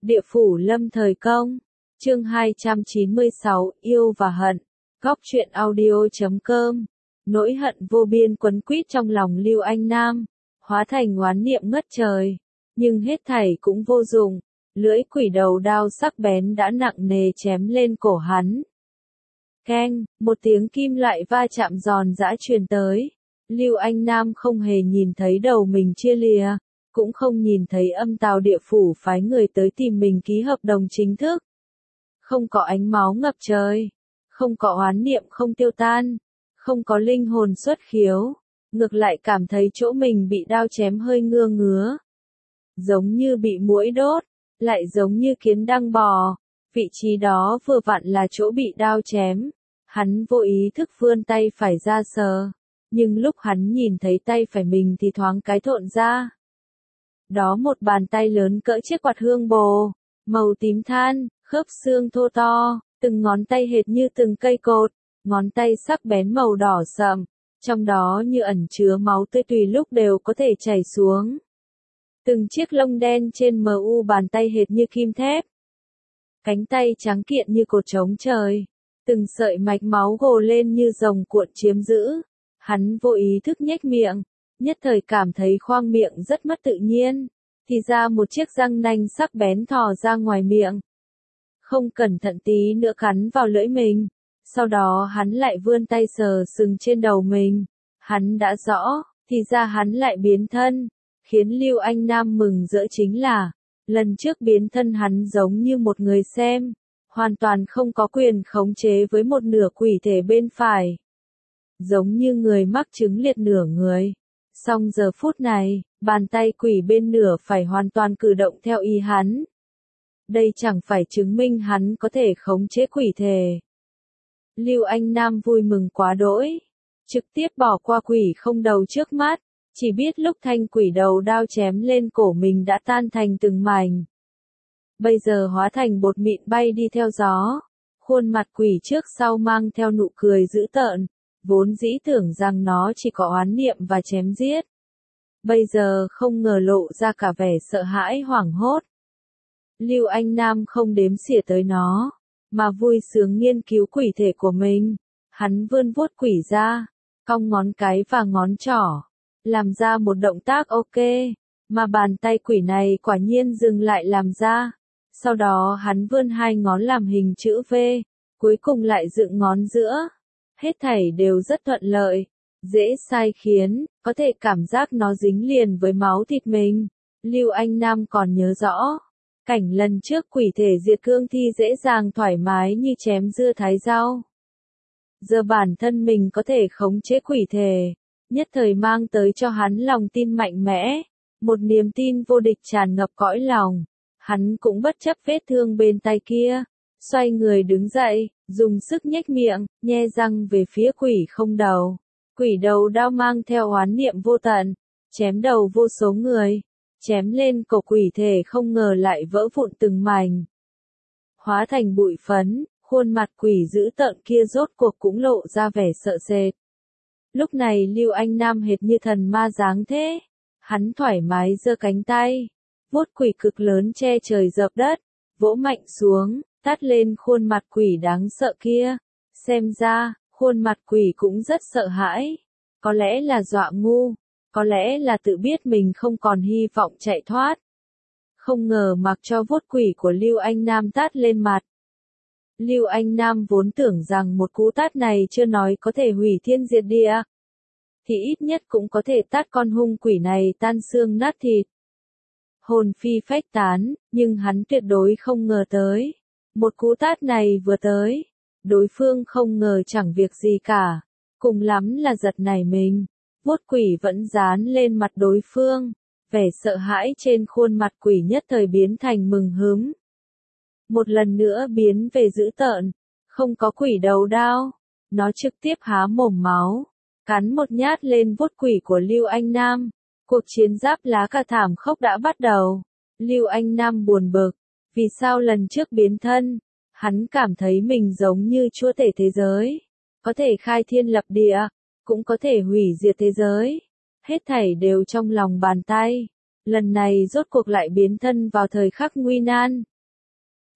Địa phủ lâm thời công. Chương 296, yêu và hận. Góc truyện audio.com. Nỗi hận vô biên quấn quýt trong lòng Lưu Anh Nam, hóa thành oán niệm ngất trời. Nhưng hết thảy cũng vô dụng, lưỡi quỷ đầu đao sắc bén đã nặng nề chém lên cổ hắn. Keng, một tiếng kim loại va chạm giòn giã truyền tới. Lưu Anh Nam không hề nhìn thấy đầu mình chia lìa, cũng không nhìn thấy âm tào địa phủ phái người tới tìm mình ký hợp đồng chính thức. Không có ánh máu ngập trời, không có oán niệm không tiêu tan, không có linh hồn xuất khiếu, ngược lại cảm thấy chỗ mình bị đao chém hơi ngứa ngứa. Giống như bị muỗi đốt, lại giống như kiến đang bò, vị trí đó vừa vặn là chỗ bị đao chém. Hắn vô ý thức vươn tay phải ra sờ, nhưng lúc hắn nhìn thấy tay phải mình thì thoáng cái thộn ra. Đó một bàn tay lớn cỡ chiếc quạt hương bồ, màu tím than, khớp xương thô to, từng ngón tay hệt như từng cây cột, ngón tay sắc bén màu đỏ sậm, trong đó như ẩn chứa máu tươi tùy lúc đều có thể chảy xuống. Từng chiếc lông đen trên mu bàn tay hệt như kim thép. Cánh tay trắng kiện như cột trống trời, từng sợi mạch máu gồ lên như rồng cuộn chiếm giữ. Hắn vô ý thức nhếch miệng, nhất thời cảm thấy khoang miệng rất mất tự nhiên, thì ra một chiếc răng nanh sắc bén thò ra ngoài miệng. Không cẩn thận tí nữa cắn vào lưỡi mình, sau đó hắn lại vươn tay sờ sừng trên đầu mình. Hắn đã rõ, thì ra hắn lại biến thân, khiến Lưu Anh Nam mừng rỡ chính là, lần trước biến thân hắn giống như một người xem, hoàn toàn không có quyền khống chế với một nửa quỷ thể bên phải. Giống như người mắc chứng liệt nửa người. Song giờ phút này, bàn tay quỷ bên nửa phải hoàn toàn cử động theo ý hắn. Đây chẳng phải chứng minh hắn có thể khống chế quỷ thể. Lưu Anh Nam vui mừng quá đỗi, trực tiếp bỏ qua quỷ không đầu trước mắt, chỉ biết lúc thanh quỷ đầu đao chém lên cổ mình đã tan thành từng mảnh. Bây giờ hóa thành bột mịn bay đi theo gió, khuôn mặt quỷ trước sau mang theo nụ cười dữ tợn, vốn dĩ tưởng rằng nó chỉ có oán niệm và chém giết. Bây giờ không ngờ lộ ra cả vẻ sợ hãi hoảng hốt. Lưu Anh Nam không đếm xỉa tới nó, mà vui sướng nghiên cứu quỷ thể của mình. Hắn vươn vuốt quỷ ra, cong ngón cái và ngón trỏ, làm ra một động tác ok, mà bàn tay quỷ này quả nhiên dừng lại làm ra. Sau đó hắn vươn hai ngón làm hình chữ V, cuối cùng lại dựng ngón giữa. Hết thảy đều rất thuận lợi, dễ sai khiến, có thể cảm giác nó dính liền với máu thịt mình. Lưu Anh Nam còn nhớ rõ, cảnh lần trước quỷ thể diệt cương thi dễ dàng thoải mái như chém dưa thái rau. Giờ bản thân mình có thể khống chế quỷ thể, nhất thời mang tới cho hắn lòng tin mạnh mẽ, một niềm tin vô địch tràn ngập cõi lòng. Hắn cũng bất chấp vết thương bên tay kia, xoay người đứng dậy, dùng sức nhếch miệng, nhe răng về phía quỷ không đầu. Quỷ đầu đao mang theo oán niệm vô tận, chém đầu vô số người, chém lên cổ quỷ thể không ngờ lại vỡ vụn từng mảnh. Hóa thành bụi phấn, khuôn mặt quỷ dữ tợn kia rốt cuộc cũng lộ ra vẻ sợ sệt. Lúc này Lưu Anh Nam hệt như thần ma dáng thế, hắn thoải mái giơ cánh tay, vuốt quỷ cực lớn che trời dập đất, vỗ mạnh xuống, tát lên khuôn mặt quỷ đáng sợ kia. Xem ra, khuôn mặt quỷ cũng rất sợ hãi. Có lẽ là dọa ngu, có lẽ là tự biết mình không còn hy vọng chạy thoát. Không ngờ mặc cho vuốt quỷ của Lưu Anh Nam tát lên mặt. Lưu Anh Nam vốn tưởng rằng một cú tát này chưa nói có thể hủy thiên diệt địa, thì ít nhất cũng có thể tát con hung quỷ này tan xương nát thịt, hồn phi phách tán, nhưng hắn tuyệt đối không ngờ tới. Một cú tát này vừa tới, đối phương không ngờ chẳng việc gì cả, cùng lắm là giật nảy mình, vuốt quỷ vẫn dán lên mặt đối phương, vẻ sợ hãi trên khuôn mặt quỷ nhất thời biến thành mừng húm. Một lần nữa biến về dữ tợn, không có quỷ đầu đao, nó trực tiếp há mồm máu, cắn một nhát lên vuốt quỷ của Lưu Anh Nam. Cuộc chiến giáp lá cà thảm khốc đã bắt đầu. Lưu Anh Nam buồn bực, vì sao lần trước biến thân, hắn cảm thấy mình giống như chúa tể thế giới, có thể khai thiên lập địa, cũng có thể hủy diệt thế giới. Hết thảy đều trong lòng bàn tay. Lần này rốt cuộc lại biến thân vào thời khắc nguy nan,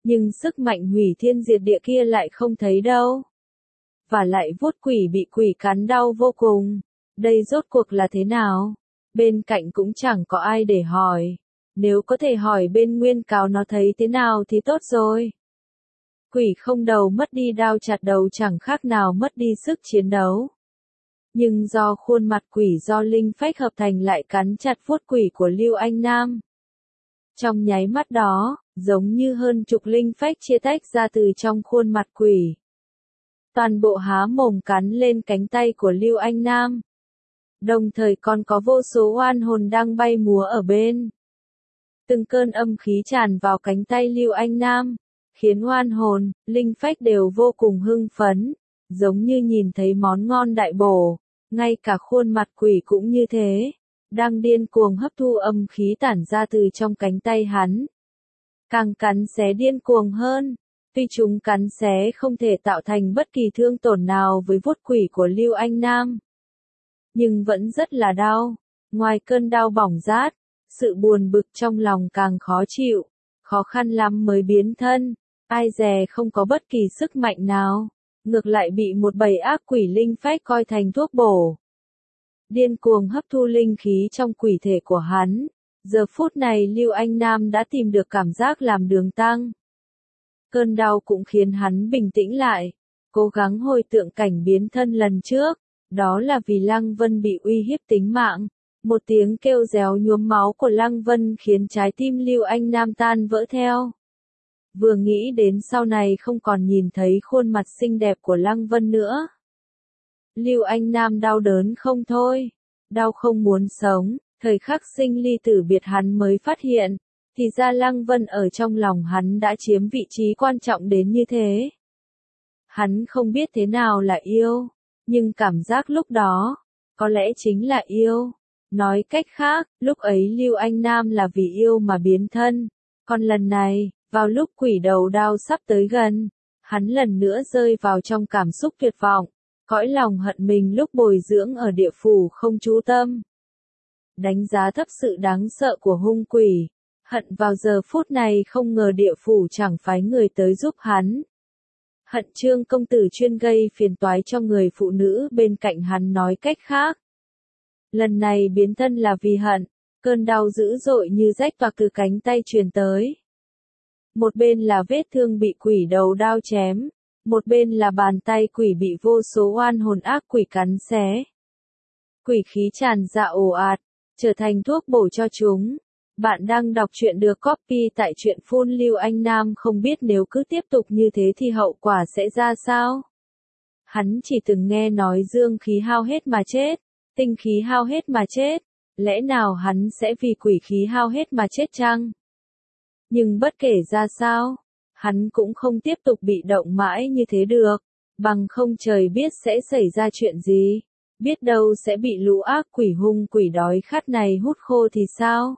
Nhưng sức mạnh hủy thiên diệt địa kia lại không thấy đâu. Và lại vuốt quỷ bị quỷ cắn đau vô cùng. Đây rốt cuộc là thế nào? Bên cạnh cũng chẳng có ai để hỏi. Nếu có thể hỏi bên Nguyên Cáo nó thấy thế nào thì tốt rồi. Quỷ không đầu mất đi đao chặt đầu chẳng khác nào mất đi sức chiến đấu. Nhưng do khuôn mặt quỷ do linh phách hợp thành lại cắn chặt vuốt quỷ của Lưu Anh Nam. Trong nháy mắt đó, giống như hơn chục linh phách chia tách ra từ trong khuôn mặt quỷ. Toàn bộ há mồm cắn lên cánh tay của Lưu Anh Nam. Đồng thời còn có vô số oan hồn đang bay múa ở bên. Từng cơn âm khí tràn vào cánh tay Lưu Anh Nam, khiến oan hồn, linh phách đều vô cùng hưng phấn, giống như nhìn thấy món ngon đại bổ. Ngay cả khuôn mặt quỷ cũng như thế, đang điên cuồng hấp thu âm khí tản ra từ trong cánh tay hắn. Càng cắn xé điên cuồng hơn, tuy chúng cắn xé không thể tạo thành bất kỳ thương tổn nào với vuốt quỷ của Lưu Anh Nam. Nhưng vẫn rất là đau, ngoài cơn đau bỏng rát, sự buồn bực trong lòng càng khó chịu, khó khăn lắm mới biến thân, ai dè không có bất kỳ sức mạnh nào. Ngược lại bị một bầy ác quỷ linh phách coi thành thuốc bổ. Điên cuồng hấp thu linh khí trong quỷ thể của hắn. Giờ phút này Lưu Anh Nam đã tìm được cảm giác làm đường tăng. Cơn đau cũng khiến hắn bình tĩnh lại, cố gắng hồi tưởng cảnh biến thân lần trước. Đó là vì Lăng Vân bị uy hiếp tính mạng. Một tiếng kêu réo nhuốm máu của Lăng Vân khiến trái tim Lưu Anh Nam tan vỡ theo. Vừa nghĩ đến sau này không còn nhìn thấy khuôn mặt xinh đẹp của Lăng Vân nữa. Lưu Anh Nam đau đớn không thôi, đau không muốn sống, thời khắc sinh ly tử biệt hắn mới phát hiện, thì ra Lăng Vân ở trong lòng hắn đã chiếm vị trí quan trọng đến như thế. Hắn không biết thế nào là yêu, nhưng cảm giác lúc đó, có lẽ chính là yêu. Nói cách khác, lúc ấy Lưu Anh Nam là vì yêu mà biến thân, còn lần này, vào lúc quỷ đầu đao sắp tới gần, hắn lần nữa rơi vào trong cảm xúc tuyệt vọng, cõi lòng hận mình lúc bồi dưỡng ở địa phủ không chú tâm. Đánh giá thấp sự đáng sợ của hung quỷ, hận vào giờ phút này không ngờ địa phủ chẳng phái người tới giúp hắn. Hận Trương công tử chuyên gây phiền toái cho người phụ nữ bên cạnh hắn nói cách khác. Lần này biến thân là vì hận, cơn đau dữ dội như rách toạc từ cánh tay truyền tới. Một bên là vết thương bị quỷ đầu đao chém, một bên là bàn tay quỷ bị vô số oan hồn ác quỷ cắn xé. Quỷ khí tràn ra ồ ạt, trở thành thuốc bổ cho chúng. Bạn đang đọc truyện được copy tại truyện phun Lưu Anh Nam không biết nếu cứ tiếp tục như thế thì hậu quả sẽ ra sao. Hắn chỉ từng nghe nói dương khí hao hết mà chết, tinh khí hao hết mà chết, lẽ nào hắn sẽ vì quỷ khí hao hết mà chết chăng? Nhưng bất kể ra sao, hắn cũng không tiếp tục bị động mãi như thế được, bằng không trời biết sẽ xảy ra chuyện gì, biết đâu sẽ bị lũ ác quỷ hung quỷ đói khát này hút khô thì sao?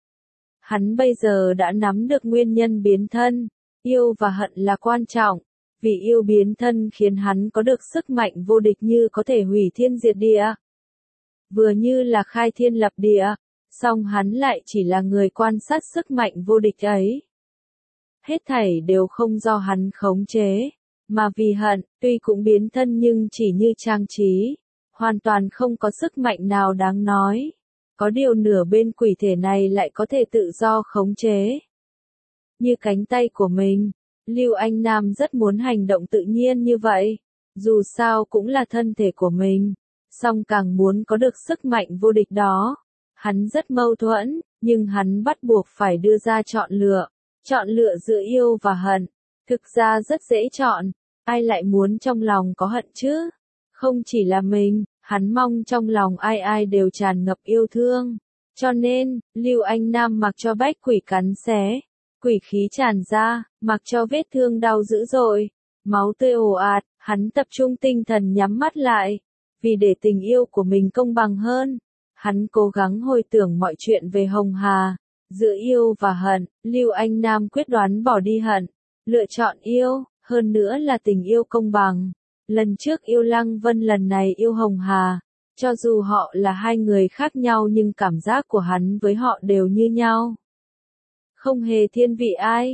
Hắn bây giờ đã nắm được nguyên nhân biến thân, yêu và hận là quan trọng, vì yêu biến thân khiến hắn có được sức mạnh vô địch như có thể hủy thiên diệt địa. Vừa như là khai thiên lập địa, song hắn lại chỉ là người quan sát sức mạnh vô địch ấy. Hết thảy đều không do hắn khống chế, mà vì hận, tuy cũng biến thân nhưng chỉ như trang trí, hoàn toàn không có sức mạnh nào đáng nói. Có điều nửa bên quỷ thể này lại có thể tự do khống chế. Như cánh tay của mình, Lưu Anh Nam rất muốn hành động tự nhiên như vậy, dù sao cũng là thân thể của mình, song càng muốn có được sức mạnh vô địch đó. Hắn rất mâu thuẫn, nhưng hắn bắt buộc phải đưa ra chọn lựa giữa yêu và hận. Thực ra rất dễ chọn, ai lại muốn trong lòng có hận chứ? Không chỉ là mình, hắn mong trong lòng ai ai đều tràn ngập yêu thương. Cho nên, Lưu Anh Nam mặc cho bách quỷ cắn xé, quỷ khí tràn ra, mặc cho vết thương đau dữ dội, máu tươi ồ ạt, hắn tập trung tinh thần nhắm mắt lại, vì để tình yêu của mình công bằng hơn. Hắn cố gắng hồi tưởng mọi chuyện về Hồng Hà, giữa yêu và hận, Lưu Anh Nam quyết đoán bỏ đi hận, lựa chọn yêu, hơn nữa là tình yêu công bằng. Lần trước yêu Lăng Vân, lần này yêu Hồng Hà, cho dù họ là hai người khác nhau nhưng cảm giác của hắn với họ đều như nhau. Không hề thiên vị ai.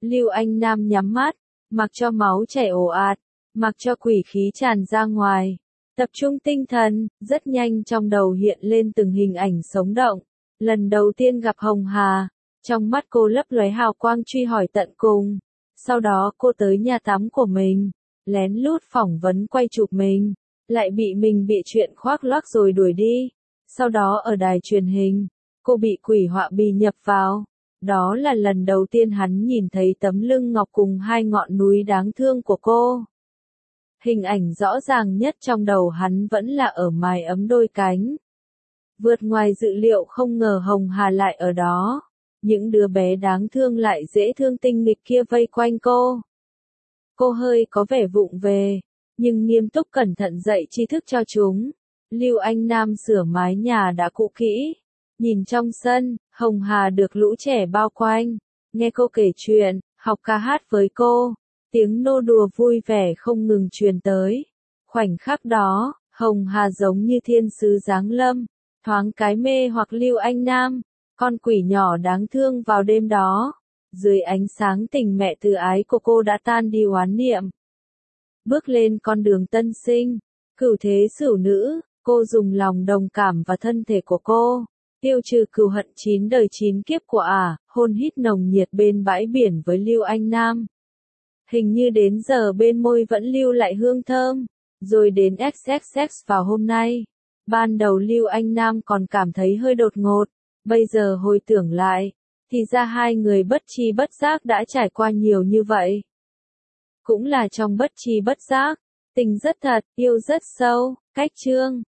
Lưu Anh Nam nhắm mắt, mặc cho máu chảy ồ ạt, mặc cho quỷ khí tràn ra ngoài. Tập trung tinh thần, rất nhanh trong đầu hiện lên từng hình ảnh sống động. Lần đầu tiên gặp Hồng Hà, trong mắt cô lấp lóe hào quang truy hỏi tận cùng. Sau đó cô tới nhà tắm của mình, lén lút phỏng vấn quay chụp mình, lại bị mình bị chuyện khoác lác rồi đuổi đi. Sau đó ở đài truyền hình, cô bị quỷ họa bì nhập vào. Đó là lần đầu tiên hắn nhìn thấy tấm lưng ngọc cùng hai ngọn núi đáng thương của cô. Hình ảnh rõ ràng nhất trong đầu hắn vẫn là ở mái ấm đôi cánh. Vượt ngoài dự liệu không ngờ Hồng Hà lại ở đó. Những đứa bé đáng thương lại dễ thương tinh nghịch kia vây quanh cô. Cô hơi có vẻ vụng về, nhưng nghiêm túc cẩn thận dạy tri thức cho chúng. Lưu Anh Nam sửa mái nhà đã cũ kỹ. Nhìn trong sân, Hồng Hà được lũ trẻ bao quanh, nghe cô kể chuyện, học ca hát với cô. Tiếng nô đùa vui vẻ không ngừng truyền tới. Khoảnh khắc đó, Hồng Hà giống như thiên sứ giáng lâm, thoáng cái mê hoặc Lưu Anh Nam, con quỷ nhỏ đáng thương vào đêm đó. Dưới ánh sáng tình mẹ từ ái của cô đã tan đi oán niệm. Bước lên con đường tân sinh, cửu thế sửu nữ, cô dùng lòng đồng cảm và thân thể của cô, tiêu trừ cừu hận 9 đời 9 kiếp của hôn hít nồng nhiệt bên bãi biển với Lưu Anh Nam. Hình như đến giờ bên môi vẫn lưu lại hương thơm, rồi đến XXX vào hôm nay. Ban đầu Lưu Anh Nam còn cảm thấy hơi đột ngột, bây giờ hồi tưởng lại, thì ra hai người bất tri bất giác đã trải qua nhiều như vậy. Cũng là trong bất tri bất giác, tình rất thật, yêu rất sâu. Cách chương